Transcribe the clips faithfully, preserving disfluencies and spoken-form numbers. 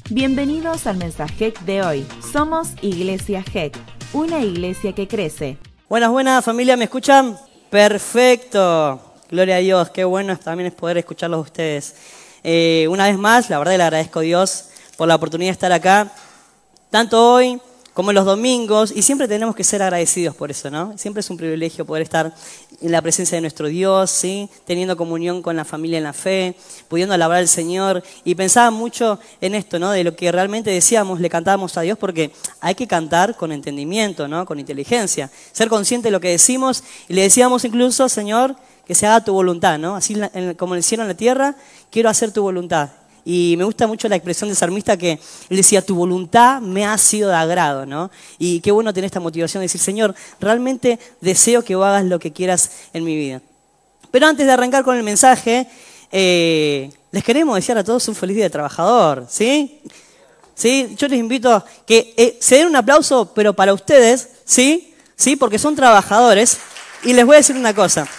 Bienvenidos al mensaje de hoy. Somos Iglesia G E C, una iglesia que crece. Buenas, buenas, familia, ¿me escuchan? Perfecto. Gloria a Dios, qué bueno también es poder escucharlos a ustedes. Eh, una vez más, la verdad le agradezco a Dios por la oportunidad de estar acá, tanto hoy como en los domingos, y siempre tenemos que ser agradecidos por eso, ¿no? Siempre es un privilegio poder estar en la presencia de nuestro Dios, ¿sí? Teniendo comunión con la familia en la fe, pudiendo alabar al Señor, y pensaba mucho en esto, ¿no? De lo que realmente decíamos, le cantábamos a Dios, porque hay que cantar con entendimiento, ¿no? Con inteligencia, ser consciente de lo que decimos, y le decíamos incluso, Señor, que se haga tu voluntad, ¿no? Así como en el cielo en la tierra, quiero hacer tu voluntad. Y me gusta mucho la expresión del salmista que él decía, tu voluntad me ha sido de agrado, ¿no? Y qué bueno tener esta motivación de decir, Señor, realmente deseo que hagas lo que quieras en mi vida. Pero antes de arrancar con el mensaje, eh, les queremos desear a todos un feliz día de trabajador, ¿sí? ¿Sí? Yo les invito a que eh, se den un aplauso, pero para ustedes, ¿sí? ¿Sí? Porque son trabajadores. Y les voy a decir una cosa.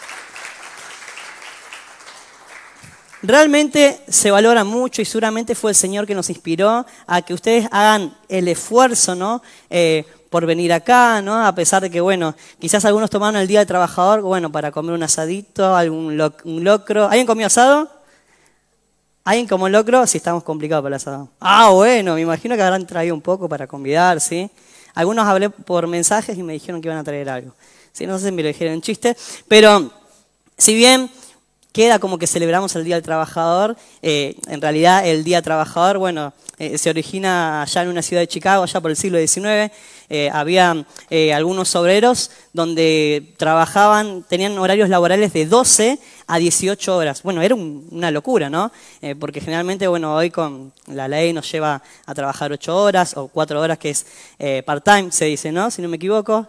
Realmente se valora mucho y seguramente fue el Señor que nos inspiró a que ustedes hagan el esfuerzo, ¿no? Eh, por venir acá, ¿no? A pesar de que, bueno, quizás algunos tomaron el día de trabajador, bueno, para comer un asadito, algún loc un locro. ¿Alguien comió asado? ¿Alguien comió locro? Sí, estamos complicados para el asado. Ah, bueno, me imagino que habrán traído un poco para convidar, ¿sí? Algunos hablé por mensajes y me dijeron que iban a traer algo. Sí, no sé si me lo dijeron en chiste, pero si bien queda como que celebramos el Día del Trabajador, eh, en realidad el Día Trabajador, bueno, eh, se origina allá en una ciudad de Chicago, allá por el siglo diecinueve, eh, había eh, algunos obreros donde trabajaban, tenían horarios laborales de doce a dieciocho horas. Bueno, era un, una locura, ¿no? Eh, porque generalmente, bueno, hoy con la ley nos lleva a trabajar ocho horas o cuatro horas, que es eh, part-time, se dice, ¿no? Si no me equivoco.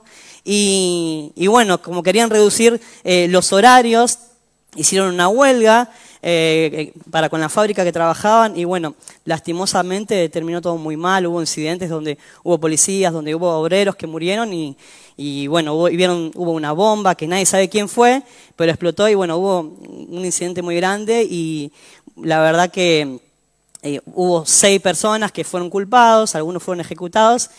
Y, y bueno, como querían reducir eh, los horarios, hicieron una huelga eh, para con la fábrica que trabajaban y bueno, lastimosamente terminó todo muy mal, hubo incidentes donde hubo policías, donde hubo obreros que murieron y, y bueno, hubo, y vieron, hubo una bomba que nadie sabe quién fue, pero explotó y bueno, hubo un incidente muy grande y la verdad que eh, hubo seis personas que fueron culpados, algunos fueron ejecutados,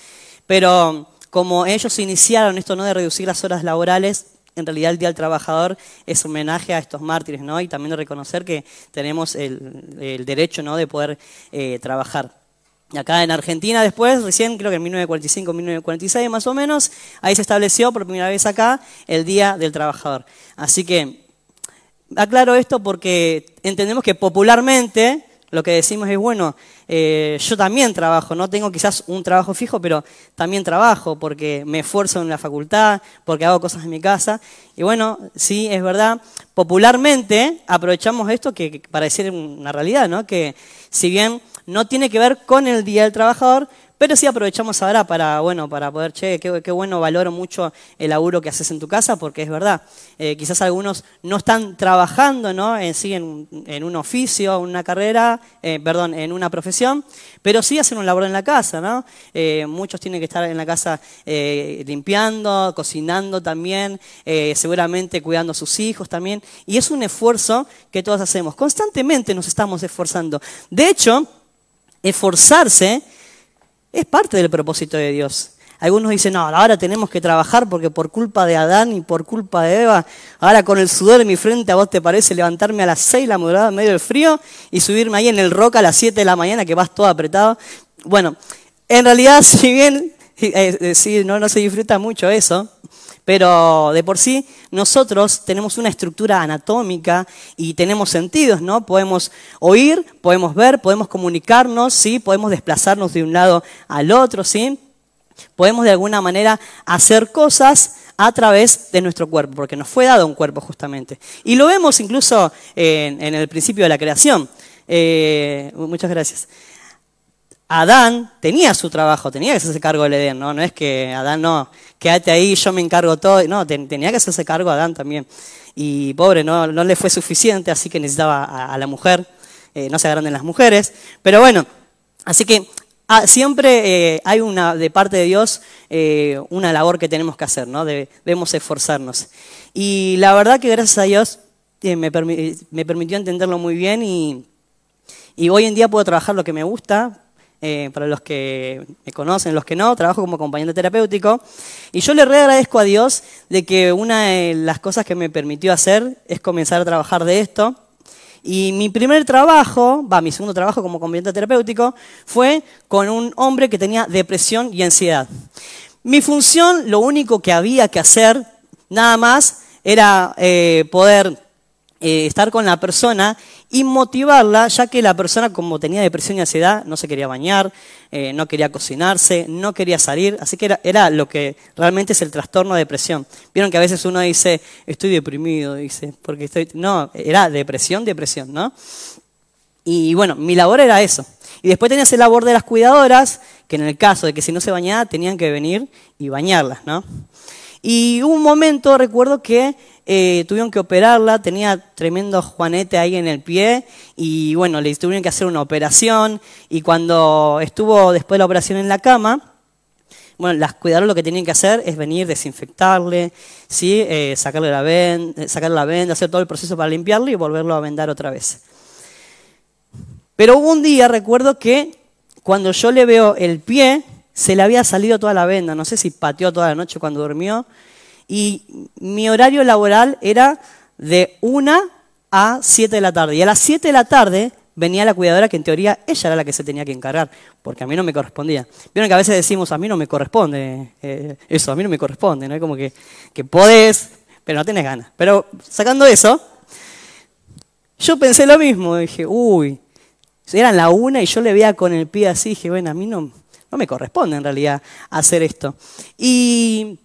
pero como ellos iniciaron esto, ¿no?, de reducir las horas laborales, en realidad el Día del Trabajador es homenaje a estos mártires, ¿no? Y también de reconocer que tenemos el, el derecho, ¿no?, de poder eh, trabajar. Acá en Argentina después, recién creo que en mil novecientos cuarenta y cinco, mil novecientos cuarenta y seis más o menos, ahí se estableció por primera vez acá el Día del Trabajador. Así que aclaro esto porque entendemos que popularmente lo que decimos es, bueno, eh, yo también trabajo, no tengo quizás un trabajo fijo, pero también trabajo porque me esfuerzo en la facultad, porque hago cosas en mi casa. Y bueno, sí, es verdad, popularmente aprovechamos esto que, que para decir una realidad, ¿no? Que si bien no tiene que ver con el Día del Trabajador, pero sí aprovechamos ahora para, bueno, para poder, che, qué, qué bueno, valoro mucho el laburo que haces en tu casa, porque es verdad, eh, quizás algunos no están trabajando, ¿no?, en sí en, en un oficio, en una carrera, eh, perdón, en una profesión, pero sí hacen un labor en la casa, ¿no? Eh, muchos tienen que estar en la casa eh, limpiando, cocinando también, eh, seguramente cuidando a sus hijos también, y es un esfuerzo que todos hacemos, constantemente nos estamos esforzando. De hecho, esforzarse es parte del propósito de Dios. Algunos dicen, no, ahora tenemos que trabajar porque por culpa de Adán y por culpa de Eva, ahora con el sudor en mi frente, ¿a vos te parece levantarme a las seis de la madrugada en medio del frío y subirme ahí en el rock a las siete de la mañana que vas todo apretado? Bueno, en realidad, si bien eh, eh, sí, no, no se disfruta mucho eso, pero de por sí nosotros tenemos una estructura anatómica y tenemos sentidos, ¿no? Podemos oír, podemos ver, podemos comunicarnos, ¿sí? Podemos desplazarnos de un lado al otro, ¿sí? Podemos de alguna manera hacer cosas a través de nuestro cuerpo, porque nos fue dado un cuerpo justamente. Y lo vemos incluso en, en el principio de la creación. Eh, muchas gracias. Adán tenía su trabajo, tenía que hacerse cargo del Edén, ¿no? No es que Adán, no, quédate ahí, yo me encargo todo. No, ten, tenía que hacerse cargo Adán también. Y pobre, no, no le fue suficiente, así que necesitaba a, a la mujer. Eh, no se agranden las mujeres. Pero bueno, así que ah, siempre eh, hay una, de parte de Dios, eh, una labor que tenemos que hacer, ¿no? De, debemos esforzarnos. Y la verdad que gracias a Dios eh, me, permi me permitió entenderlo muy bien y, y hoy en día puedo trabajar lo que me gusta. Eh, para los que me conocen, los que no, trabajo como acompañante terapéutico. Y yo le re agradezco a Dios de que una de las cosas que me permitió hacer es comenzar a trabajar de esto. Y mi primer trabajo, va, mi segundo trabajo como acompañante terapéutico, fue con un hombre que tenía depresión y ansiedad. Mi función, lo único que había que hacer, nada más, era eh, poder eh, estar con la persona y motivarla, ya que la persona, como tenía depresión y ansiedad, no se quería bañar, eh, no quería cocinarse, no quería salir, así que era, era lo que realmente es el trastorno de depresión. Vieron que a veces uno dice, estoy deprimido, dice, porque estoy... No, era depresión, depresión, ¿no? Y bueno, mi labor era eso. Y después tenías el labor de las cuidadoras, que en el caso de que si no se bañaba, tenían que venir y bañarlas, ¿no? Y hubo un momento, recuerdo que eh, tuvieron que operarla, tenía tremendo juanete ahí en el pie y bueno, le tuvieron que hacer una operación y cuando estuvo después de la operación en la cama, bueno, las cuidadoras lo que tenían que hacer es venir, desinfectarle, ¿sí? eh, sacarle la venda, sacarle la venda, hacer todo el proceso para limpiarlo y volverlo a vendar otra vez. Pero hubo un día, recuerdo que cuando yo le veo el pie, se le había salido toda la venda, no sé si pateó toda la noche cuando durmió, y mi horario laboral era de una a siete de la tarde, y a las siete de la tarde venía la cuidadora que en teoría ella era la que se tenía que encargar, porque a mí no me correspondía. Vieron que a veces decimos, a mí no me corresponde eh, eso, a mí no me corresponde, ¿no? Es como que, que podés, pero no tenés ganas. Pero sacando eso, yo pensé lo mismo, dije, uy, eran la una y yo le veía con el pie así, dije, bueno, a mí no... No me corresponde en realidad hacer esto. Y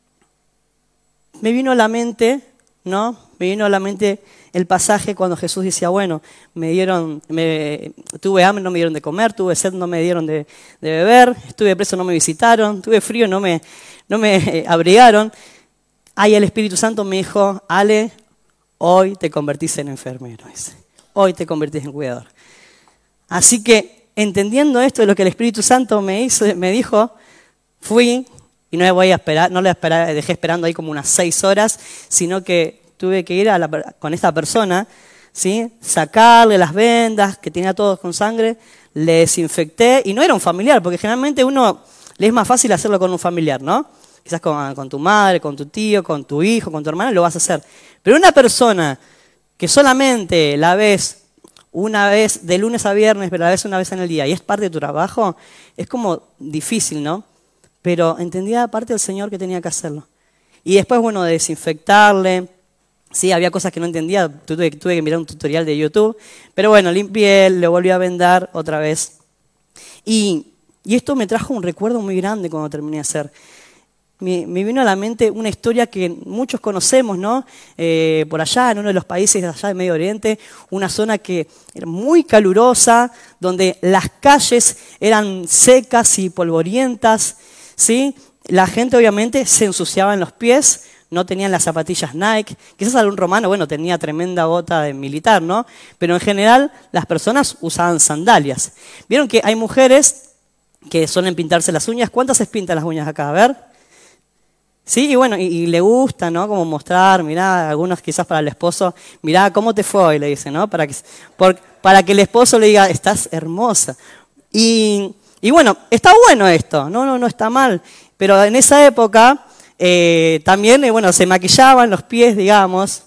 me vino a la mente, ¿no? Me vino a la mente el pasaje cuando Jesús decía, bueno, me dieron, me, tuve hambre, no me dieron de comer, tuve sed, no me dieron de, de beber, estuve preso, no me visitaron, tuve frío, no me, no me eh, abrigaron. Ahí el Espíritu Santo me dijo, Ale, hoy te convertís en enfermero, dice. Hoy te convertís en cuidador. Así que, entendiendo esto de lo que el Espíritu Santo me hizo, me dijo, fui y no le voy a esperar, no le esperar, dejé esperando ahí como unas seis horas, sino que tuve que ir a la, con esta persona, ¿sí? Sacarle las vendas que tenía todos con sangre, le desinfecté y no era un familiar, porque generalmente uno le es más fácil hacerlo con un familiar, ¿no? Quizás con, con tu madre, con tu tío, con tu hijo, con tu hermana, lo vas a hacer. Pero una persona que solamente la ves una vez, de lunes a viernes, pero a veces una vez en el día, y es parte de tu trabajo, es como difícil, ¿no? Pero entendía aparte del Señor que tenía que hacerlo. Y después, bueno, de desinfectarle, sí, había cosas que no entendía, tuve, tuve que mirar un tutorial de YouTube, pero bueno, limpié, lo volví a vendar otra vez. Y, y esto me trajo un recuerdo muy grande cuando terminé de hacer. Me, me vino a la mente una historia que muchos conocemos, ¿no? Eh, por allá, en uno de los países de allá del Medio Oriente, una zona que era muy calurosa, donde las calles eran secas y polvorientas, ¿sí? La gente obviamente se ensuciaba en los pies, no tenían las zapatillas Nike. Quizás algún romano, bueno, tenía tremenda bota de militar, ¿no? Pero en general las personas usaban sandalias. Vieron que hay mujeres que suelen pintarse las uñas. ¿Cuántas se pintan las uñas acá? A ver. Sí, y bueno, y, y le gusta, ¿no? Como mostrar, mirá, algunos quizás para el esposo, mirá, ¿cómo te fue hoy? Le dice, ¿no? Para que, por, para que el esposo le diga, estás hermosa. Y, y bueno, está bueno esto, no, no, no está mal. Pero en esa época eh, también, eh, bueno, se maquillaban los pies, digamos.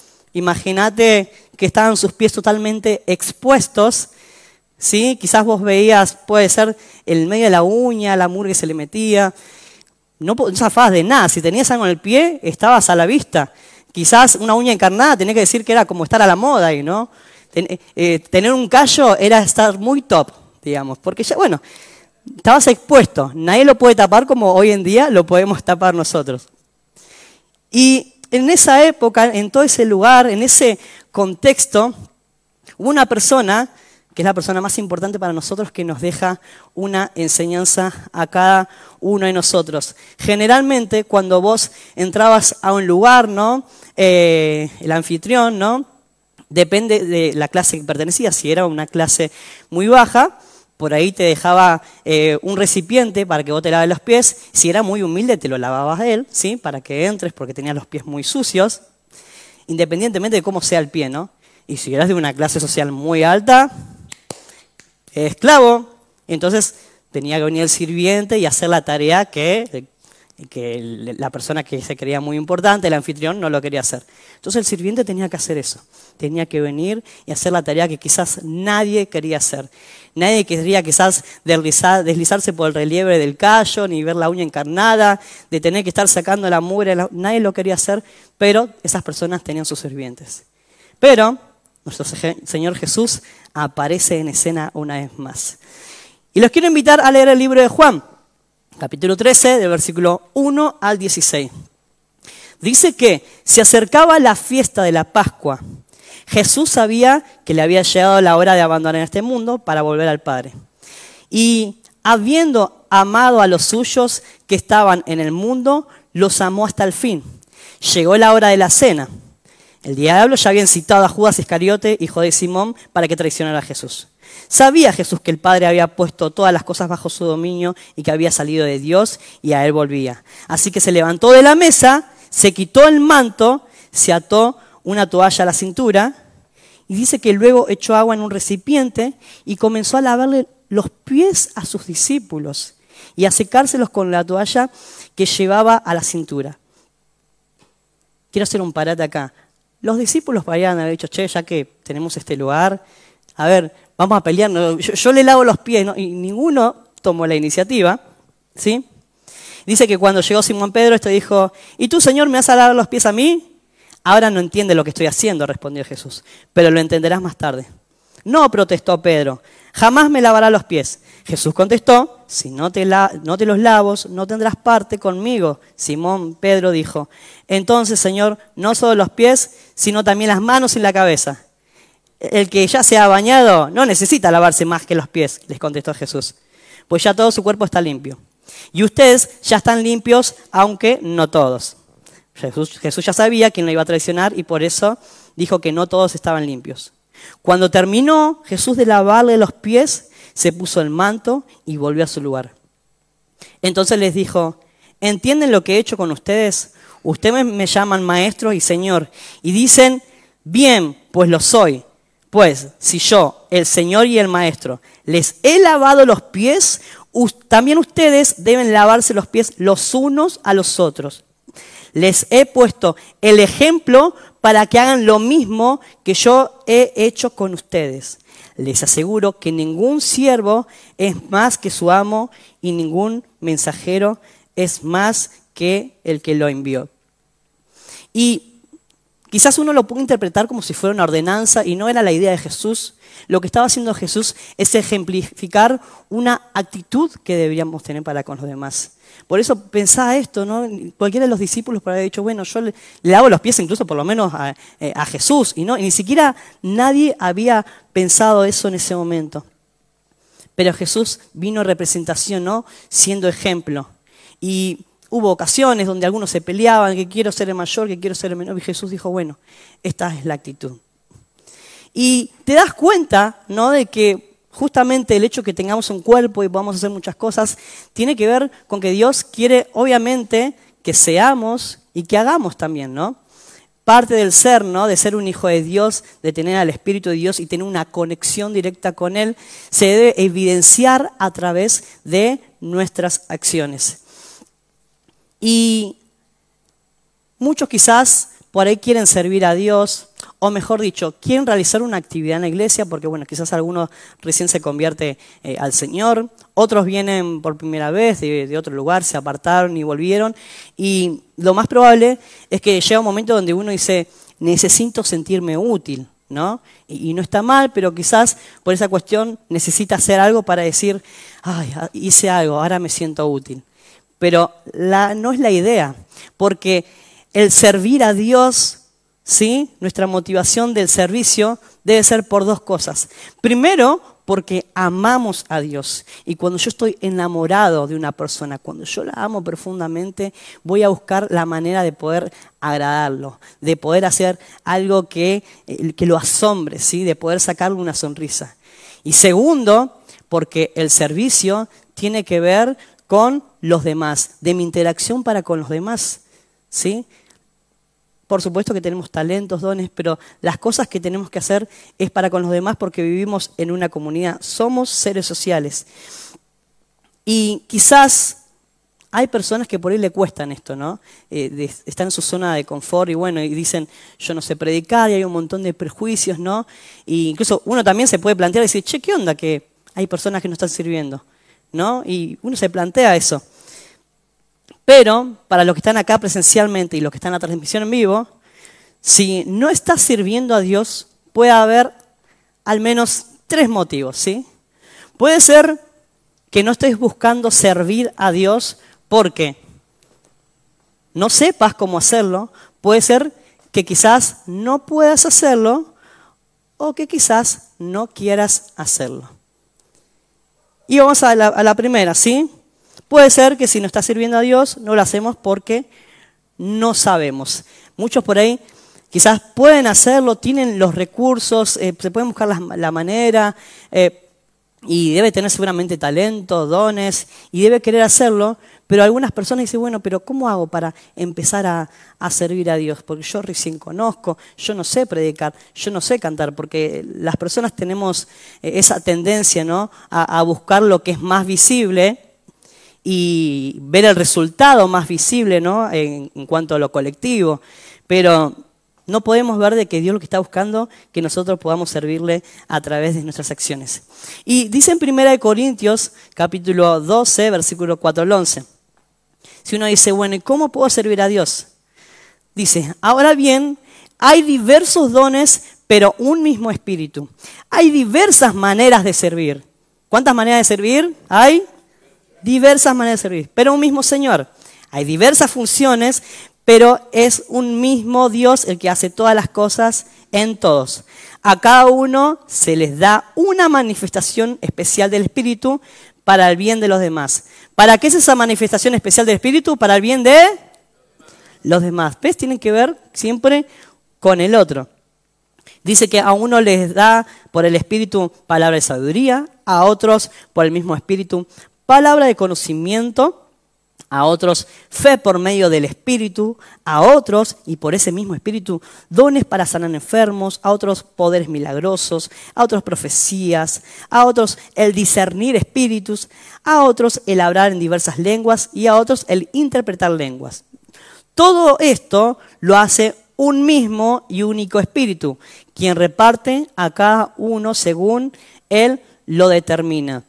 Imagínate que estaban sus pies totalmente expuestos, ¿sí? Quizás vos veías, puede ser el medio de la uña, la mugre que se le metía. No zafabas de nada, si tenías algo en el pie, estabas a la vista. Quizás una uña encarnada tenía que decir que era como estar a la moda ahí, ¿no? Ten, eh, tener un callo era estar muy top, digamos, porque ya, bueno, estabas expuesto. Nadie lo puede tapar como hoy en día lo podemos tapar nosotros. Y en esa época, en todo ese lugar, en ese contexto, hubo una persona que es la persona más importante para nosotros, que nos deja una enseñanza a cada uno de nosotros. Generalmente, cuando vos entrabas a un lugar, ¿no? Eh, el anfitrión, ¿no? Depende de la clase que pertenecías. Si era una clase muy baja, por ahí te dejaba eh, un recipiente para que vos te laves los pies. Si era muy humilde, te lo lavabas él, ¿sí? Para que entres, porque tenías los pies muy sucios, independientemente de cómo sea el pie, ¿no? Y si eras de una clase social muy alta, esclavo, Entonces tenía que venir el sirviente y hacer la tarea que, que la persona que se creía muy importante, el anfitrión, no lo quería hacer. Entonces el sirviente tenía que hacer eso. Tenía que venir y hacer la tarea que quizás nadie quería hacer. Nadie quería quizás deslizar, deslizarse por el relieve del callo, ni ver la uña encarnada, de tener que estar sacando la mugre. La... Nadie lo quería hacer, pero esas personas tenían sus sirvientes. Pero nuestro Señor Jesús aparece en escena una vez más. Y los quiero invitar a leer el libro de Juan, capítulo trece, del versículo uno al dieciséis. Dice que se acercaba la fiesta de la Pascua. Jesús sabía que le había llegado la hora de abandonar este mundo para volver al Padre. Y habiendo amado a los suyos que estaban en el mundo, los amó hasta el fin. Llegó la hora de la cena. El diablo ya había incitado a Judas Iscariote, hijo de Simón, para que traicionara a Jesús. Sabía Jesús que el Padre había puesto todas las cosas bajo su dominio y que había salido de Dios y a él volvía. Así que se levantó de la mesa, se quitó el manto, se ató una toalla a la cintura y dice que luego echó agua en un recipiente y comenzó a lavarle los pies a sus discípulos y a secárselos con la toalla que llevaba a la cintura. Quiero hacer un parate acá. Los discípulos podrían haber dicho, che, ya que tenemos este lugar, a ver, vamos a pelear. Yo, yo le lavo los pies, ¿no? Y ninguno tomó la iniciativa, ¿sí? Dice que cuando llegó Simón Pedro, este dijo, ¿y tú, Señor, me vas a lavar los pies a mí? Ahora no entiende lo que estoy haciendo, respondió Jesús, pero lo entenderás más tarde. No, protestó Pedro, jamás me lavarás los pies. Jesús contestó, si no te, la, no te los lavos, no tendrás parte conmigo. Simón Pedro dijo, entonces, Señor, no solo los pies, sino también las manos y la cabeza. El que ya se ha bañado no necesita lavarse más que los pies, les contestó Jesús, pues ya todo su cuerpo está limpio. Y ustedes ya están limpios, aunque no todos. Jesús, Jesús ya sabía quién lo iba a traicionar y por eso dijo que no todos estaban limpios. Cuando terminó Jesús de lavarle los pies, se puso el manto y volvió a su lugar. Entonces les dijo, ¿entienden lo que he hecho con ustedes? Ustedes me llaman maestro y señor y dicen, bien, pues lo soy. Pues si yo, el Señor y el Maestro, les he lavado los pies, también ustedes deben lavarse los pies los unos a los otros. Les he puesto el ejemplo para que hagan lo mismo que yo he hecho con ustedes. Les aseguro que ningún siervo es más que su amo y ningún mensajero es más que el que lo envió. Y quizás uno lo puede interpretar como si fuera una ordenanza y no era la idea de Jesús. Lo que estaba haciendo Jesús es ejemplificar una actitud que deberíamos tener para con los demás. Por eso pensaba esto, ¿no? Cualquiera de los discípulos podría haber dicho, bueno, yo le, le lavo los pies incluso por lo menos a, eh, a Jesús. Y, no, y ni siquiera nadie había pensado eso en ese momento. Pero Jesús vino en representación, ¿no? Siendo ejemplo. Y hubo ocasiones donde algunos se peleaban, que quiero ser el mayor, que quiero ser el menor. Y Jesús dijo, bueno, esta es la actitud. Y te das cuenta, ¿no? De que justamente el hecho de que tengamos un cuerpo y podamos hacer muchas cosas tiene que ver con que Dios quiere, obviamente, que seamos y que hagamos también, ¿no? Parte del ser, ¿no? De ser un hijo de Dios, de tener al Espíritu de Dios y tener una conexión directa con Él, se debe evidenciar a través de nuestras acciones. Y muchos quizás por ahí quieren servir a Dios, o mejor dicho, quieren realizar una actividad en la iglesia, porque bueno, quizás algunos recién se convierte eh, al Señor, otros vienen por primera vez de, de otro lugar, se apartaron y volvieron, y lo más probable es que llega un momento donde uno dice, necesito sentirme útil, ¿no? Y, y no está mal, pero quizás por esa cuestión necesita hacer algo para decir, ay, hice algo, ahora me siento útil. Pero la, no es la idea, porque el servir a Dios, ¿sí? Nuestra motivación del servicio debe ser por dos cosas. Primero, porque amamos a Dios. Y cuando yo estoy enamorado de una persona, cuando yo la amo profundamente, voy a buscar la manera de poder agradarlo, de poder hacer algo que, que lo asombre, ¿sí? De poder sacarle una sonrisa. Y segundo, porque el servicio tiene que ver con los demás, de mi interacción para con los demás, ¿sí? Por supuesto que tenemos talentos, dones, pero las cosas que tenemos que hacer es para con los demás porque vivimos en una comunidad. Somos seres sociales. Y quizás hay personas que por ahí le cuestan esto, ¿no? Eh, de, están en su zona de confort y bueno, y dicen, yo no sé predicar, y hay un montón de prejuicios, ¿no? Y incluso uno también se puede plantear y decir, che, ¿qué onda que hay personas que no están sirviendo? ¿No? Y uno se plantea eso. Pero, para los que están acá presencialmente y los que están en la transmisión en vivo, si no estás sirviendo a Dios, puede haber al menos tres motivos, ¿sí? Puede ser que no estés buscando servir a Dios porque no sepas cómo hacerlo. Puede ser que quizás no puedas hacerlo o que quizás no quieras hacerlo. Y vamos a la, a la primera, ¿sí? Puede ser que si no estás sirviendo a Dios, no lo hacemos porque no sabemos. Muchos por ahí quizás pueden hacerlo, tienen los recursos, eh, se pueden buscar la, la manera, eh, y debe tener seguramente talento, dones, y debe querer hacerlo, pero algunas personas dicen, bueno, pero ¿cómo hago para empezar a, a servir a Dios? Porque yo recién conozco, yo no sé predicar, yo no sé cantar, porque las personas tenemos esa tendencia, ¿no?, a, a buscar lo que es más visible y ver el resultado más visible, ¿no?, en, en cuanto a lo colectivo, pero no podemos ver de que Dios lo que está buscando, que nosotros podamos servirle a través de nuestras acciones. Y dice en primera de Corintios, capítulo doce, versículo cuatro al once. Si uno dice, bueno, ¿y cómo puedo servir a Dios? Dice, ahora bien, hay diversos dones, pero un mismo espíritu. Hay diversas maneras de servir. ¿Cuántas maneras de servir? Hay diversas maneras de servir, pero un mismo Señor. Hay diversas funciones, pero es un mismo Dios el que hace todas las cosas en todos. A cada uno se les da una manifestación especial del Espíritu para el bien de los demás. ¿Para qué es esa manifestación especial del Espíritu? Para el bien de los demás. ¿Ves? Tienen que ver siempre con el otro. Dice que a uno les da por el Espíritu palabra de sabiduría, a otros por el mismo Espíritu palabra de conocimiento, a otros fe por medio del Espíritu, a otros, y por ese mismo Espíritu, dones para sanar enfermos, a otros poderes milagrosos, a otros profecías, a otros el discernir espíritus, a otros el hablar en diversas lenguas y a otros el interpretar lenguas. Todo esto lo hace un mismo y único Espíritu, quien reparte a cada uno según Él lo determina.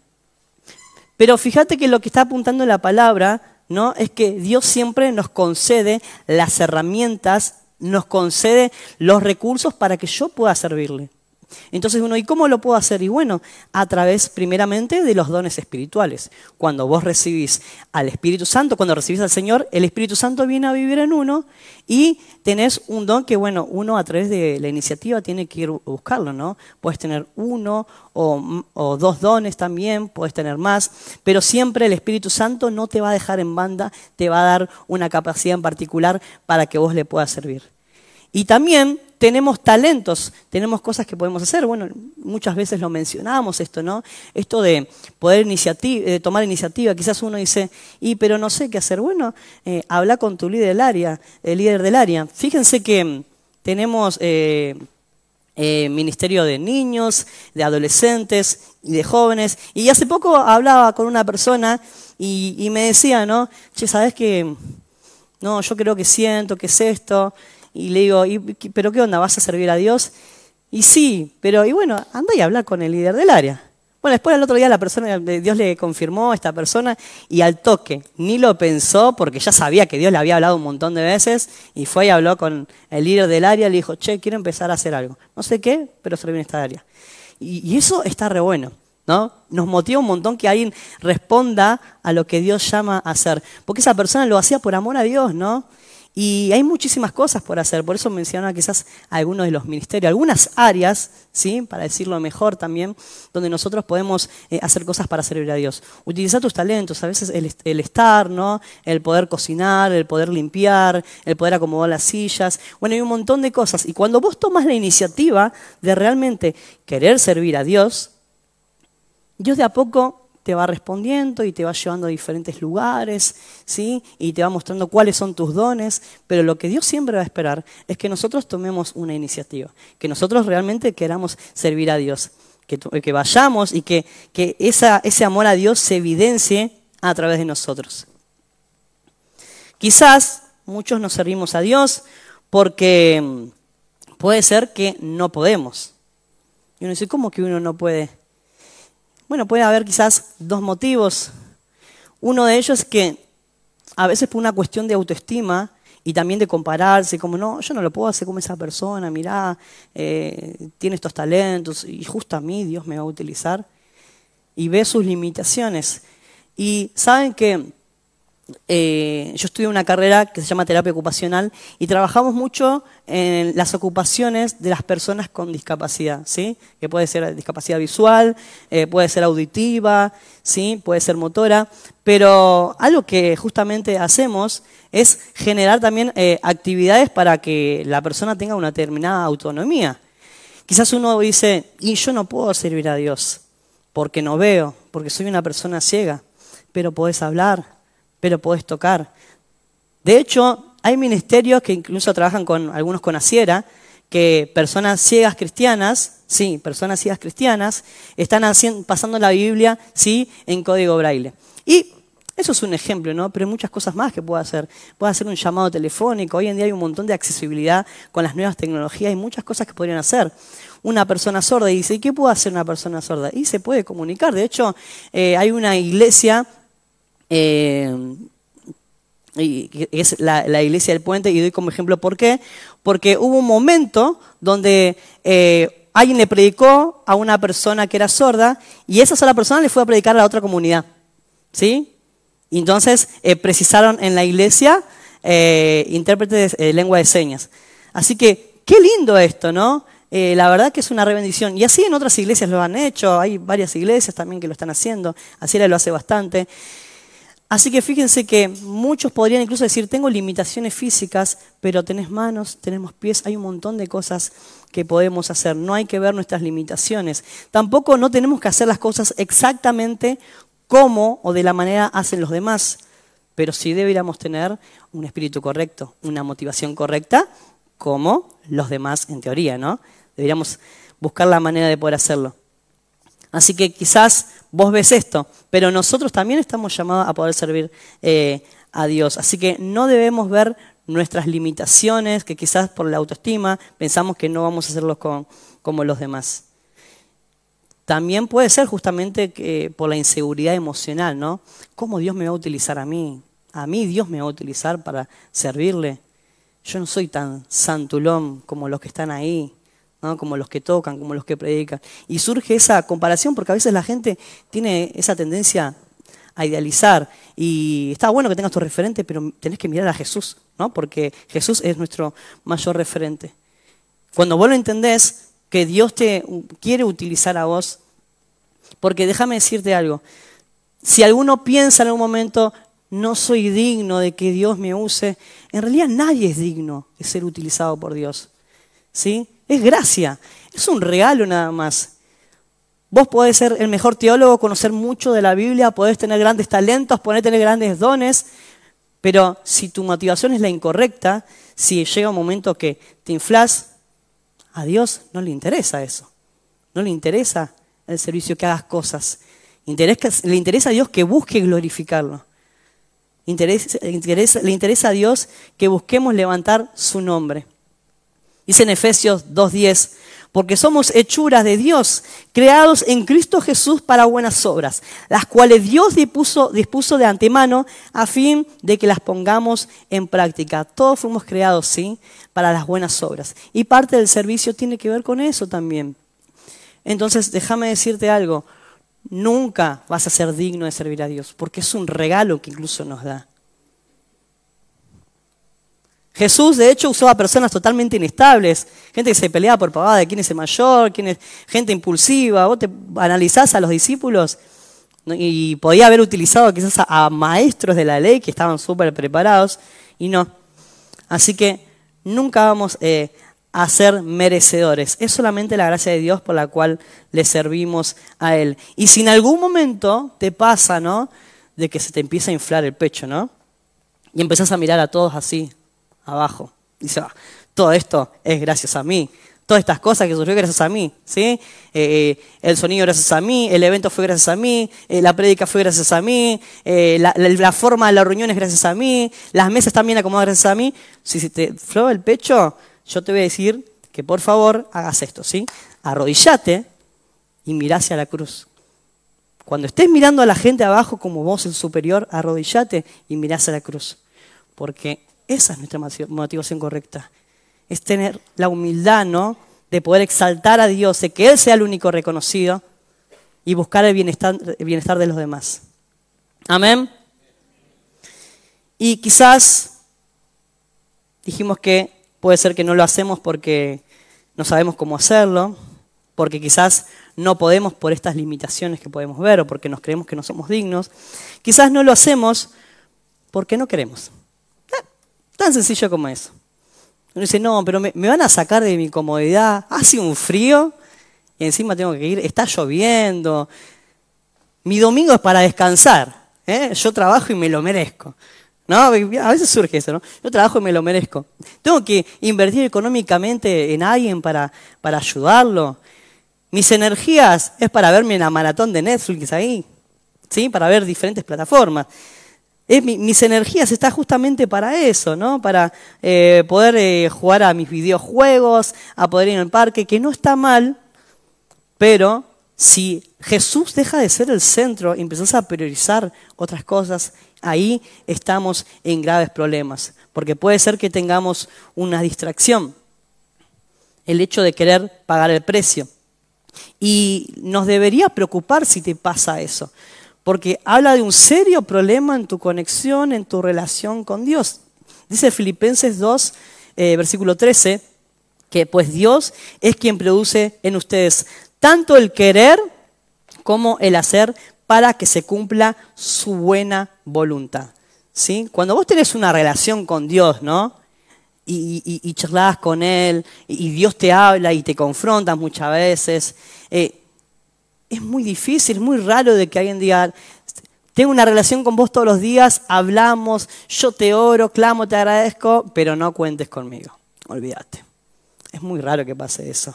Pero fíjate que lo que está apuntando la palabra, ¿no?, es que Dios siempre nos concede las herramientas, nos concede los recursos para que yo pueda servirle. Entonces uno, ¿y cómo lo puedo hacer? Y bueno, a través primeramente de los dones espirituales. Cuando vos recibís al Espíritu Santo, cuando recibís al Señor, el Espíritu Santo viene a vivir en uno y tenés un don que, bueno, uno a través de la iniciativa tiene que ir a buscarlo, ¿no? Puedes tener uno o, o dos dones también, puedes tener más, pero siempre el Espíritu Santo no te va a dejar en banda, te va a dar una capacidad en particular para que vos le puedas servir. Y también tenemos talentos, tenemos cosas que podemos hacer. Bueno, muchas veces lo mencionamos esto, ¿no? Esto de poder iniciativa, de tomar iniciativa. Quizás uno dice, y pero no sé qué hacer. Bueno, eh, habla con tu líder del área, el líder del área. Fíjense que tenemos eh, eh, ministerio de niños, de adolescentes y de jóvenes. Y hace poco hablaba con una persona y, y me decía, ¿no? Che, ¿sabés qué? No, yo creo que siento que es esto. Y le digo, ¿y, pero qué onda? ¿Vas a servir a Dios? Y sí, pero y bueno, anda y habla con el líder del área. Bueno, después al otro día la persona, Dios le confirmó a esta persona y al toque, ni lo pensó porque ya sabía que Dios le había hablado un montón de veces y fue y habló con el líder del área y le dijo, che, quiero empezar a hacer algo. No sé qué, pero servir en esta área. Y, y eso está re bueno, ¿no? Nos motiva un montón que alguien responda a lo que Dios llama a hacer. Porque esa persona lo hacía por amor a Dios, ¿no? Y hay muchísimas cosas por hacer, por eso mencionaba quizás algunos de los ministerios, algunas áreas, ¿sí?, para decirlo mejor también, donde nosotros podemos eh, hacer cosas para servir a Dios. Utilizar tus talentos, a veces el, el estar, ¿no?, el poder cocinar, el poder limpiar, el poder acomodar las sillas. Bueno, hay un montón de cosas. Y cuando vos tomas la iniciativa de realmente querer servir a Dios, Dios de a poco te va respondiendo y te va llevando a diferentes lugares, ¿sí? Y te va mostrando cuáles son tus dones, pero lo que Dios siempre va a esperar es que nosotros tomemos una iniciativa, que nosotros realmente queramos servir a Dios, que, que vayamos y que, que esa, ese amor a Dios se evidencie a través de nosotros. Quizás muchos nos servimos a Dios porque puede ser que no podemos. Y uno dice, ¿cómo que uno no puede? Bueno, puede haber quizás dos motivos. Uno de ellos es que a veces por una cuestión de autoestima y también de compararse, como no, yo no lo puedo hacer como esa persona, mirá, eh, tiene estos talentos y justo a mí Dios me va a utilizar. Y ve sus limitaciones. Y saben que eh, yo estudié una carrera que se llama terapia ocupacional y trabajamos mucho en las ocupaciones de las personas con discapacidad, ¿sí? Que puede ser discapacidad visual, eh, puede ser auditiva, ¿sí? Puede ser motora, pero algo que justamente hacemos es generar también eh, actividades para que la persona tenga una determinada autonomía. Quizás uno dice, y yo no puedo servir a Dios porque no veo, porque soy una persona ciega, pero podés hablar, pero podés tocar. De hecho, hay ministerios que incluso trabajan con algunos con Asiera, que personas ciegas cristianas, sí, personas ciegas cristianas, están haciendo, pasando la Biblia, sí, en código braille. Y eso es un ejemplo, ¿no? Pero hay muchas cosas más que puede hacer. Puede hacer un llamado telefónico. Hoy en día hay un montón de accesibilidad con las nuevas tecnologías. Hay muchas cosas que podrían hacer. Una persona sorda y dice, ¿y qué puede hacer una persona sorda? Y se puede comunicar. De hecho, eh, hay una iglesia, eh, y es la, la iglesia del Puente, y doy como ejemplo por qué. Porque hubo un momento donde eh, alguien le predicó a una persona que era sorda y esa sola persona le fue a predicar a la otra comunidad. ¿Sí? Y entonces eh, precisaron en la iglesia eh, intérpretes de eh, lengua de señas. Así que, qué lindo esto, ¿no? Eh, la verdad que es una re bendición. Y así en otras iglesias lo han hecho, hay varias iglesias también que lo están haciendo, así lo hace bastante. Así que fíjense que muchos podrían incluso decir, tengo limitaciones físicas, pero tenés manos, tenemos pies, hay un montón de cosas que podemos hacer. No hay que ver nuestras limitaciones. Tampoco no tenemos que hacer las cosas exactamente cómo o de la manera hacen los demás, pero sí deberíamos tener un espíritu correcto, una motivación correcta, como los demás en teoría, ¿no? Deberíamos buscar la manera de poder hacerlo. Así que quizás vos ves esto, pero nosotros también estamos llamados a poder servir eh, a Dios. Así que no debemos ver nuestras limitaciones, que quizás por la autoestima pensamos que no vamos a hacerlo con, como los demás. También puede ser justamente que por la inseguridad emocional, ¿no? ¿Cómo Dios me va a utilizar a mí? ¿A mí Dios me va a utilizar para servirle? Yo no soy tan santulón como los que están ahí, ¿no? Como los que tocan, como los que predican. Y surge esa comparación porque a veces la gente tiene esa tendencia a idealizar. Y está bueno que tengas tu referente, pero tenés que mirar a Jesús, ¿no? Porque Jesús es nuestro mayor referente. Cuando vos lo entendés, que Dios te quiere utilizar a vos, porque déjame decirte algo, si alguno piensa en algún momento, no soy digno de que Dios me use, en realidad nadie es digno de ser utilizado por Dios, ¿sí? Es gracia, es un regalo nada más. Vos podés ser el mejor teólogo, conocer mucho de la Biblia, podés tener grandes talentos, podés tener grandes dones, pero si tu motivación es la incorrecta, si llega un momento que te inflás, a Dios no le interesa eso. No le interesa el servicio, que hagas cosas. Le interesa a Dios que busque glorificarlo. Interesa, interesa, le interesa a Dios que busquemos levantar su nombre. Dice en Efesios dos diez, porque somos hechuras de Dios, creados en Cristo Jesús para buenas obras, las cuales Dios dispuso, dispuso de antemano a fin de que las pongamos en práctica. Todos fuimos creados, ¿sí?, para las buenas obras. Y parte del servicio tiene que ver con eso también. Entonces, déjame decirte algo, nunca vas a ser digno de servir a Dios, porque es un regalo que incluso nos da. Jesús, de hecho, usó a personas totalmente inestables, gente que se peleaba por pavada de quién es el mayor, quién es, gente impulsiva. Vos te analizás a los discípulos y podía haber utilizado quizás a, a maestros de la ley que estaban súper preparados y no. Así que nunca vamos eh, a ser merecedores. Es solamente la gracia de Dios por la cual le servimos a Él. Y si en algún momento te pasa, ¿no?, de que se te empieza a inflar el pecho, ¿no?, y empezás a mirar a todos así, abajo. Dice, ah, todo esto es gracias a mí. Todas estas cosas que surgió gracias a mí, ¿sí? Eh, el sonido gracias a mí, el evento fue gracias a mí, eh, la prédica fue gracias a mí, eh, la, la, la forma de la reunión es gracias a mí, las mesas también acomodadas gracias a mí. Si, si te floja el pecho, yo te voy a decir que por favor hagas esto, ¿sí? Arrodillate y mirá hacia la cruz. Cuando estés mirando a la gente abajo como vos el superior, arrodillate y mirá hacia la cruz. Porque esa es nuestra motivación correcta. Es tener la humildad, ¿no? De poder exaltar a Dios, de que Él sea el único reconocido y buscar el bienestar, el bienestar de los demás. Amén. Y quizás dijimos que puede ser que no lo hacemos porque no sabemos cómo hacerlo, porque quizás no podemos por estas limitaciones que podemos ver o porque nos creemos que no somos dignos. Quizás no lo hacemos porque no queremos. Tan sencillo como eso. Uno dice, no, pero me, me van a sacar de mi comodidad, hace un frío y encima tengo que ir, está lloviendo. Mi domingo es para descansar, ¿eh? Yo trabajo y me lo merezco. ¿No? A veces surge eso, ¿no? Yo trabajo y me lo merezco. Tengo que invertir económicamente en alguien para, para ayudarlo. Mis energías es para verme en la maratón de Netflix ahí, ¿sí? Para ver diferentes plataformas. Es, mi, mis energías están justamente para eso, ¿no? Para eh, poder eh, jugar a mis videojuegos, a poder ir al parque, que no está mal, pero si Jesús deja de ser el centro y empezás a priorizar otras cosas, ahí estamos en graves problemas, porque puede ser que tengamos una distracción, el hecho de querer pagar el precio. Y nos debería preocupar si te pasa eso, porque habla de un serio problema en tu conexión, en tu relación con Dios. Dice Filipenses dos, eh, versículo trece, que pues Dios es quien produce en ustedes tanto el querer como el hacer para que se cumpla su buena voluntad. ¿Sí? Cuando vos tenés una relación con Dios, ¿no? Y, y, y charlas con Él, y, y Dios te habla y te confronta muchas veces, eh, es muy difícil, es muy raro de que alguien diga, tengo una relación con vos todos los días, hablamos, yo te oro, clamo, te agradezco, pero no cuentes conmigo. Olvídate. Es muy raro que pase eso.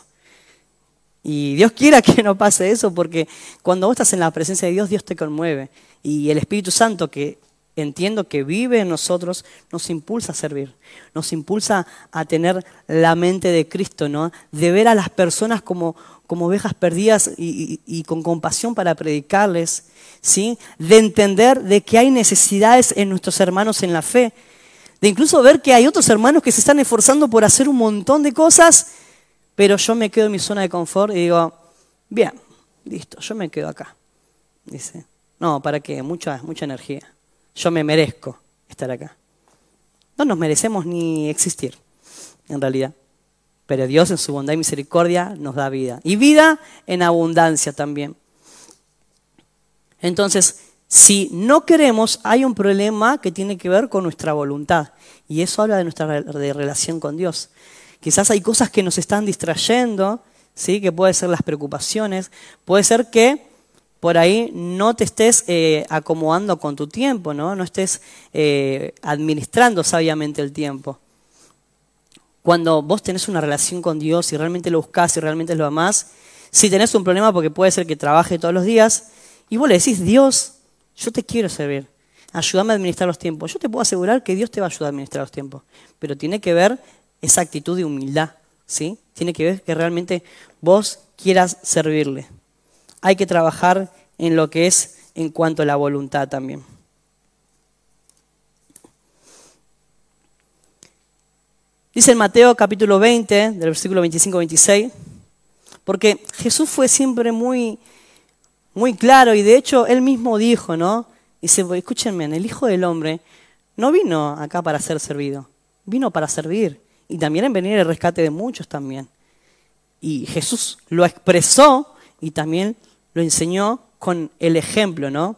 Y Dios quiera que no pase eso, porque cuando vos estás en la presencia de Dios, Dios te conmueve. Y el Espíritu Santo, que entiendo que vive en nosotros, nos impulsa a servir. Nos impulsa a tener la mente de Cristo, ¿no? De ver a las personas como, como ovejas perdidas y, y, y con compasión para predicarles, ¿sí? De entender de que hay necesidades en nuestros hermanos en la fe. De incluso ver que hay otros hermanos que se están esforzando por hacer un montón de cosas, pero yo me quedo en mi zona de confort y digo, bien, listo, yo me quedo acá. Dice, no, ¿para qué? Mucha, mucha energía. Yo me merezco estar acá. No nos merecemos ni existir, en realidad. Pero Dios en su bondad y misericordia nos da vida. Y vida en abundancia también. Entonces, si no queremos, hay un problema que tiene que ver con nuestra voluntad. Y eso habla de nuestra de relación con Dios. Quizás hay cosas que nos están distrayendo, ¿sí? Que puede ser las preocupaciones. Puede ser que por ahí no te estés eh, acomodando con tu tiempo, ¿no? No estés eh, administrando sabiamente el tiempo. Cuando vos tenés una relación con Dios y realmente lo buscás y realmente lo amás, si tenés un problema porque puede ser que trabaje todos los días y vos le decís, Dios, yo te quiero servir, ayúdame a administrar los tiempos. Yo te puedo asegurar que Dios te va a ayudar a administrar los tiempos, pero tiene que ver esa actitud de humildad, ¿sí? Tiene que ver que realmente vos quieras servirle. Hay que trabajar en lo que es en cuanto a la voluntad también. Dice en Mateo capítulo veinte, del versículo veinticinco a veintiséis, porque Jesús fue siempre muy, muy claro y de hecho Él mismo dijo, ¿no? Dice, escúchenme, el Hijo del Hombre no vino acá para ser servido, vino para servir y también en venir el rescate de muchos también. Y Jesús lo expresó y también lo enseñó con el ejemplo, ¿no?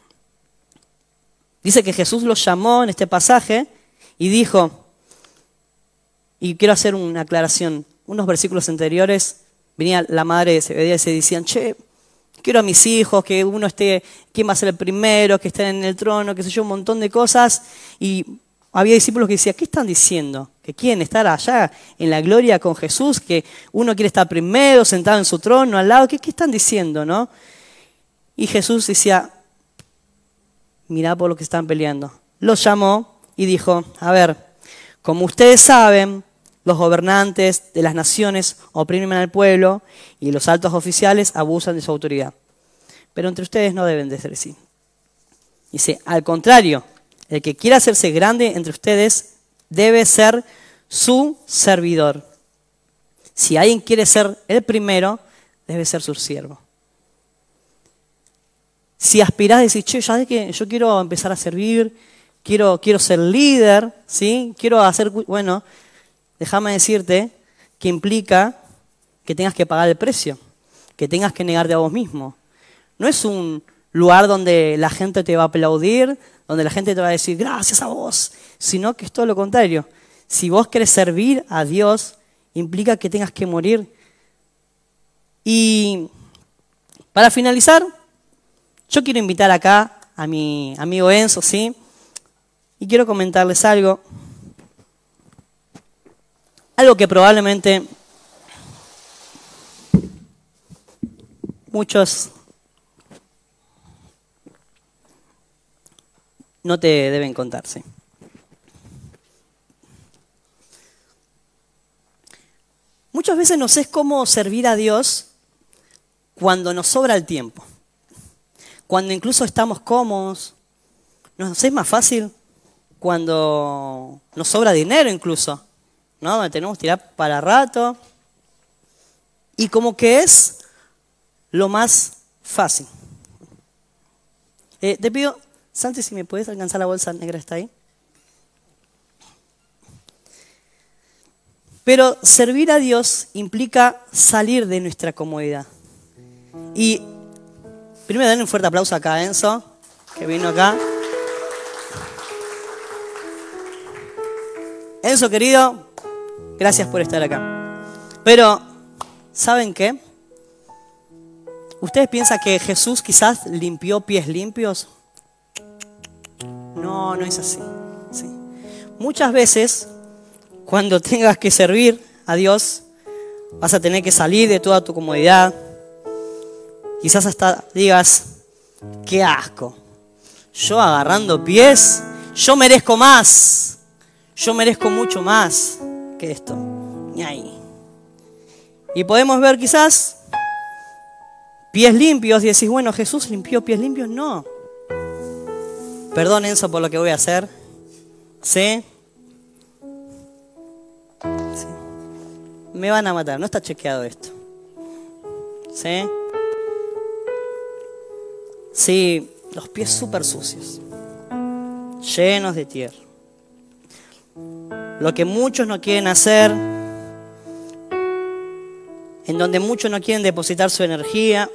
Dice que Jesús los llamó en este pasaje y dijo, y quiero hacer una aclaración, unos versículos anteriores, venía la madre de Zebedeo y se decían, che, quiero a mis hijos, que uno esté, quién va a ser el primero, que estén en el trono, qué sé yo, un montón de cosas, y había discípulos que decían, ¿qué están diciendo? ¿Que quieren estar allá en la gloria con Jesús? ¿Que uno quiere estar primero, sentado en su trono, al lado? ¿Qué, qué están diciendo, no? Y Jesús decía, mirá por lo que están peleando. Los llamó y dijo, a ver, como ustedes saben, los gobernantes de las naciones oprimen al pueblo y los altos oficiales abusan de su autoridad. Pero entre ustedes no deben de ser así. Dice, al contrario, el que quiera hacerse grande entre ustedes debe ser su servidor. Si alguien quiere ser el primero, debe ser su siervo. Si aspirás a decir, che, ya de que yo quiero empezar a servir, quiero, quiero ser líder, ¿sí? Quiero hacer, bueno, déjame decirte que implica que tengas que pagar el precio, que tengas que negarte a vos mismo. No es un lugar donde la gente te va a aplaudir, donde la gente te va a decir gracias a vos, sino que es todo lo contrario. Si vos querés servir a Dios, implica que tengas que morir. Y para finalizar, yo quiero invitar acá a mi amigo Enzo, ¿sí? Y quiero comentarles algo. Algo que probablemente muchos no te deben contar, ¿sí? Muchas veces no sé cómo servir a Dios cuando nos sobra el tiempo. Cuando incluso estamos cómodos. Nos es más fácil cuando nos sobra dinero incluso, ¿no? Donde tenemos que tirar para rato. Y como que es lo más fácil. Eh, te pido, Santi, si me puedes alcanzar la bolsa negra, está ahí. Pero servir a Dios implica salir de nuestra comodidad. Y primero denle un fuerte aplauso acá a Enzo, que vino acá. Enzo, querido, gracias por estar acá. Pero, ¿saben qué? ¿Ustedes piensan que Jesús quizás limpió pies limpios? No, no es así. Sí. Muchas veces, cuando tengas que servir a Dios, vas a tener que salir de toda tu comodidad. Quizás hasta digas, qué asco. Yo agarrando pies, yo merezco más. Yo merezco mucho más que esto. Ni ahí. Y podemos ver quizás pies limpios y decís, bueno, ¿Jesús limpió pies limpios? No. Perdón, Enzo, por lo que voy a hacer. ¿Sí? Sí. Me van a matar, no está chequeado esto. ¿Sí? Sí, los pies súper sucios, llenos de tierra. Lo que muchos no quieren hacer, en donde muchos no quieren depositar su energía.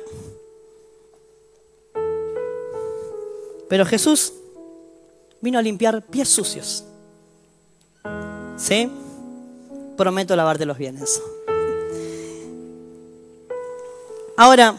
Pero Jesús vino a limpiar pies sucios. ¿Sí? Prometo lavarte los bienes. Ahora,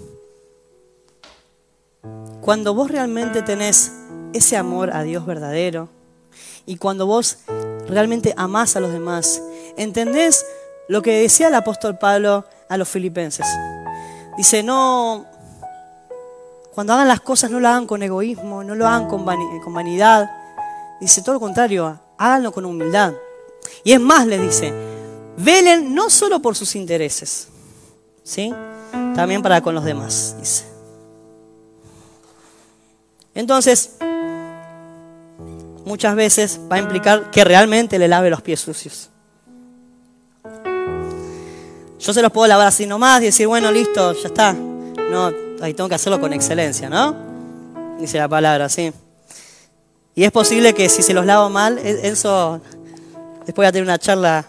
cuando vos realmente tenés ese amor a Dios verdadero y cuando vos realmente amás a los demás, ¿entendés lo que decía el apóstol Pablo a los filipenses? Dice, no, cuando hagan las cosas no lo hagan con egoísmo, no lo hagan con, van- con vanidad. Dice, todo lo contrario, háganlo con humildad. Y es más, les dice, velen no solo por sus intereses, ¿sí? También para con los demás, dice. Entonces, muchas veces va a implicar que realmente le lave los pies sucios. Yo se los puedo lavar así nomás y decir, bueno, listo, ya está. No, ahí tengo que hacerlo con excelencia, ¿no? Dice la palabra, sí. Y es posible que si se los lavo mal, eso después voy a tener una charla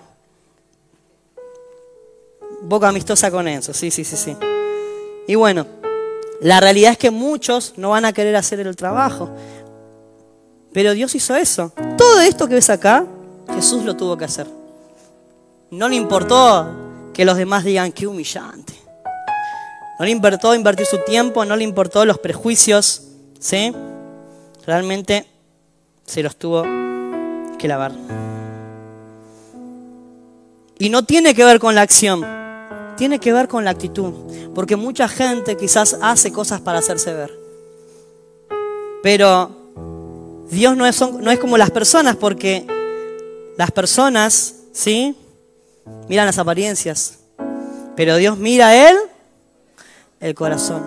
poco amistosa con Enzo, sí, sí, sí, sí. Y bueno, la realidad es que muchos no van a querer hacer el trabajo. Pero Dios hizo eso. Todo esto que ves acá, Jesús lo tuvo que hacer. No le importó que los demás digan qué humillante. No le importó invertir su tiempo, no le importó los prejuicios, ¿sí? Realmente se los tuvo que lavar. Y no tiene que ver con la acción, tiene que ver con la actitud. Porque mucha gente quizás hace cosas para hacerse ver. Pero Dios no es, no es como las personas, porque las personas, ¿sí?, miran las apariencias. Pero Dios mira a él, el corazón.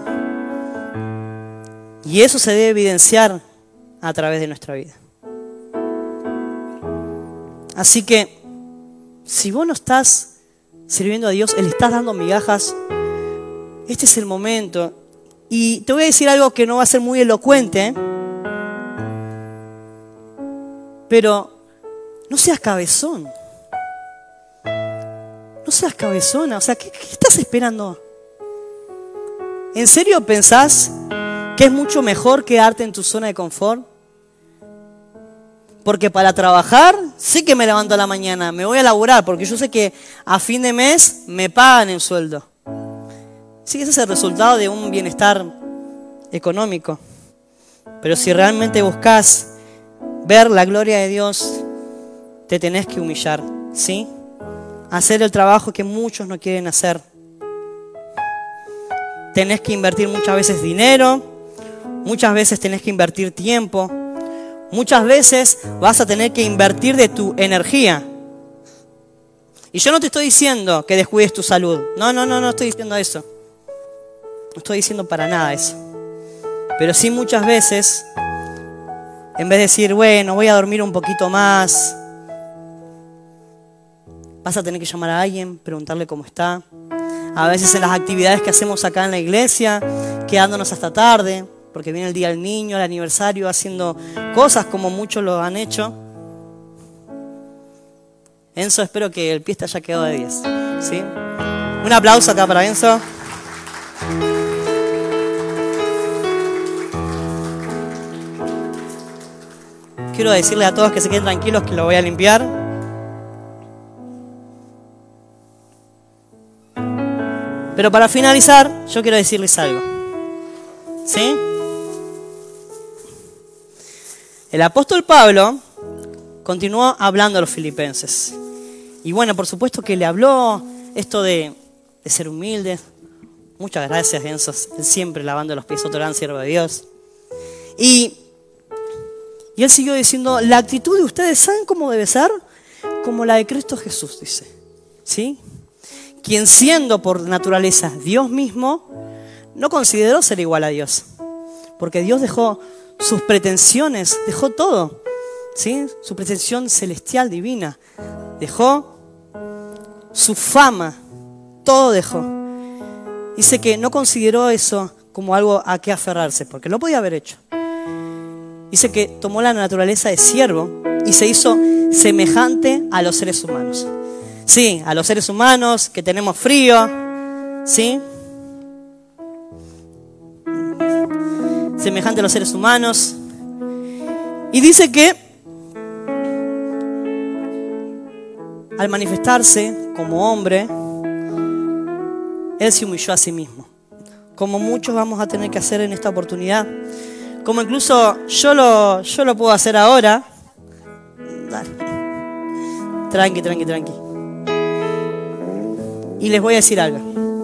Y eso se debe evidenciar a través de nuestra vida. Así que, si vos no estás sirviendo a Dios, le estás dando migajas, este es el momento. Y te voy a decir algo que no va a ser muy elocuente, ¿eh? Pero no seas cabezón. No seas cabezona. O sea, ¿qué, qué estás esperando? ¿En serio pensás que es mucho mejor quedarte en tu zona de confort? Porque para trabajar, sí que me levanto a la mañana, me voy a laburar, porque yo sé que a fin de mes me pagan el sueldo. Sí, ese es el resultado de un bienestar económico. Pero si realmente buscas ver la gloria de Dios, te tenés que humillar, ¿sí? Hacer el trabajo que muchos no quieren hacer. Tenés que invertir muchas veces dinero, muchas veces tenés que invertir tiempo, muchas veces vas a tener que invertir de tu energía. Y yo no te estoy diciendo que descuides tu salud. No, no, no, no estoy diciendo eso. No estoy diciendo para nada eso. Pero sí muchas veces, en vez de decir, bueno, voy a dormir un poquito más, vas a tener que llamar a alguien, preguntarle cómo está. A veces en las actividades que hacemos acá en la iglesia, quedándonos hasta tarde, porque viene el día del niño, el aniversario, haciendo cosas como muchos lo han hecho. Enzo, espero que el pie te haya quedado de diez, ¿sí? Un aplauso acá para Enzo. Quiero decirle a todos que se queden tranquilos, que lo voy a limpiar. Pero para finalizar, yo quiero decirles algo, ¿sí? El apóstol Pablo continuó hablando a los filipenses. Y bueno, por supuesto que le habló esto de, de ser humilde. Muchas gracias, Enzo, él siempre lavando los pies, otro gran siervo de Dios. Y, y él siguió diciendo, la actitud de ustedes, ¿saben cómo debe ser? Como la de Cristo Jesús, dice, ¿sí? Quien siendo por naturaleza Dios mismo, no consideró ser igual a Dios. Porque Dios dejó sus pretensiones, dejó todo, ¿sí? Su pretensión celestial, divina. Dejó su fama, todo dejó. Dice que no consideró eso como algo a qué aferrarse, porque lo podía haber hecho. Dice que tomó la naturaleza de siervo y se hizo semejante a los seres humanos. Sí, a los seres humanos que tenemos frío, ¿sí? Semejante a los seres humanos. Y dice que al manifestarse como hombre, él se humilló a sí mismo. Como muchos vamos a tener que hacer en esta oportunidad. Como incluso yo lo, yo lo puedo hacer ahora. Dale. Tranqui, tranqui, tranqui. Y les voy a decir algo.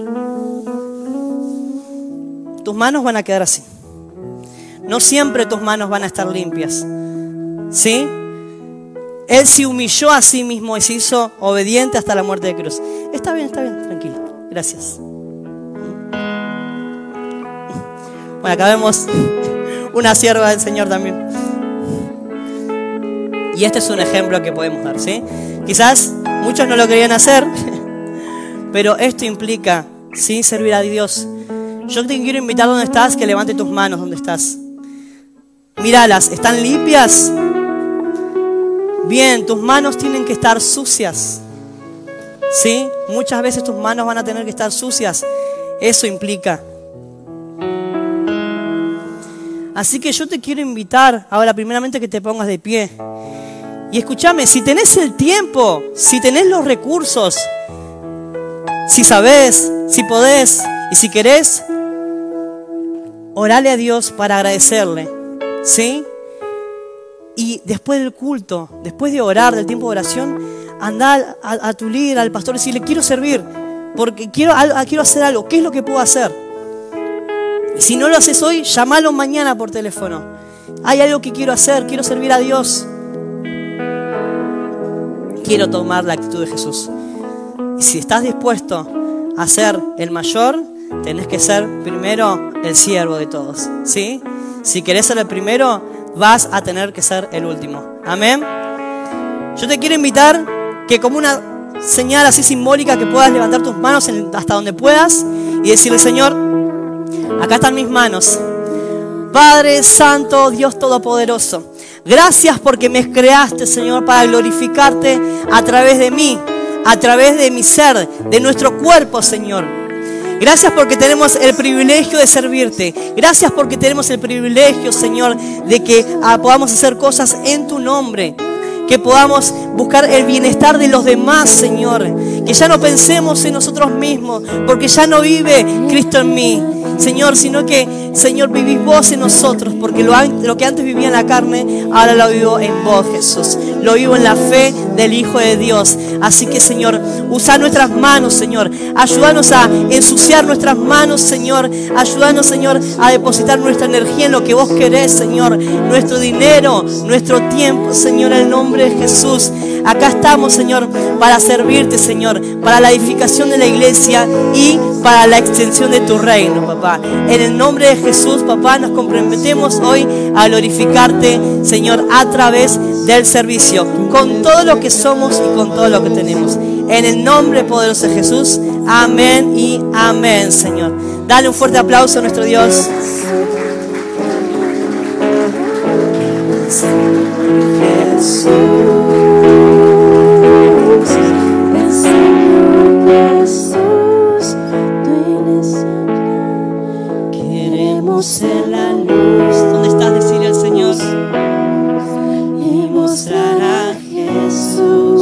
Tus manos van a quedar así. No siempre tus manos van a estar limpias, ¿sí? Él se humilló a sí mismo y se hizo obediente hasta la muerte de cruz. Está bien, está bien, tranquilo. Gracias. Bueno, acá vemos una sierva del Señor también. Y este es un ejemplo que podemos dar, ¿sí? Quizás muchos no lo querían hacer, pero esto implica, ¿sí?, servir a Dios. Yo te quiero invitar donde estás, que levante tus manos donde estás. Míralas, ¿están limpias? Bien, tus manos tienen que estar sucias. ¿Sí? Muchas veces tus manos van a tener que estar sucias. Eso implica. Así que yo te quiero invitar ahora primeramente que te pongas de pie. Y escúchame, si tenés el tiempo, si tenés los recursos, si sabés, si podés y si querés, orale a Dios para agradecerle, ¿sí? Y después del culto, después de orar, del tiempo de oración, andá a, a tu líder, al pastor, y decirle, quiero servir, porque quiero, quiero hacer algo. ¿Qué es lo que puedo hacer? Y si no lo haces hoy, llámalo mañana por teléfono. Hay algo que quiero hacer, quiero servir a Dios. Quiero tomar la actitud de Jesús. Y si estás dispuesto a ser el mayor, tenés que ser primero el siervo de todos, ¿sí? Si querés ser el primero, vas a tener que ser el último. Amén. Yo te quiero invitar que como una señal así simbólica que puedas levantar tus manos en, hasta donde puedas y decirle, Señor, acá están mis manos. Padre Santo, Dios Todopoderoso, gracias porque me creaste, Señor, para glorificarte a través de mí, a través de mi ser, de nuestro cuerpo, Señor. Gracias porque tenemos el privilegio de servirte. Gracias porque tenemos el privilegio, Señor, de que ah, podamos hacer cosas en tu nombre. Que podamos buscar el bienestar de los demás, Señor. Que ya no pensemos en nosotros mismos, porque ya no vive Cristo en mí, Señor, sino que, Señor, vivís vos en nosotros, porque lo, lo que antes vivía en la carne, ahora lo vivo en vos, Jesús. Lo vivo en la fe del Hijo de Dios. Así que, Señor, usa nuestras manos, Señor. Ayúdanos a ensuciar nuestras manos, Señor. Ayúdanos, Señor, a depositar nuestra energía en lo que vos querés, Señor. Nuestro dinero, nuestro tiempo, Señor, en el nombre de Jesús. Acá estamos, Señor, para servirte, Señor, para la edificación de la iglesia y para la extensión de tu reino, papá. En el nombre de Jesús, papá, nos comprometemos hoy a glorificarte, Señor, a través del servicio, con todo lo que somos y con todo lo que tenemos. En el nombre poderoso de Jesús, amén y amén, Señor. Dale un fuerte aplauso a nuestro Dios. Jesús. En la luz, ¿dónde estás? Decirle al Señor y mostrar a Jesús.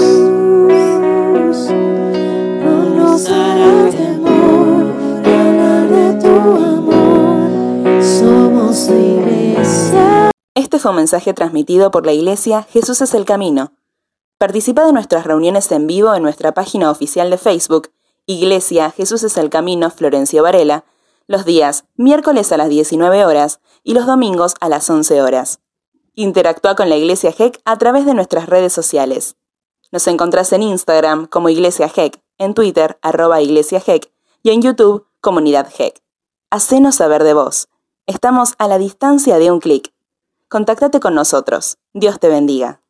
No nos hará temor ganar de tu amor. Somos tu iglesia. Este fue un mensaje transmitido por la iglesia Jesús es el Camino. Participa de nuestras reuniones en vivo en nuestra página oficial de Facebook, Iglesia Jesús es el Camino Florencio Varela, los días miércoles a las diecinueve horas y los domingos a las once horas. Interactúa con la Iglesia G E C a través de nuestras redes sociales. Nos encontrás en Instagram como Iglesia G E C, en Twitter arroba Iglesia G E C y en YouTube Comunidad G E C. Hacenos saber de vos. Estamos a la distancia de un clic. Contáctate con nosotros. Dios te bendiga.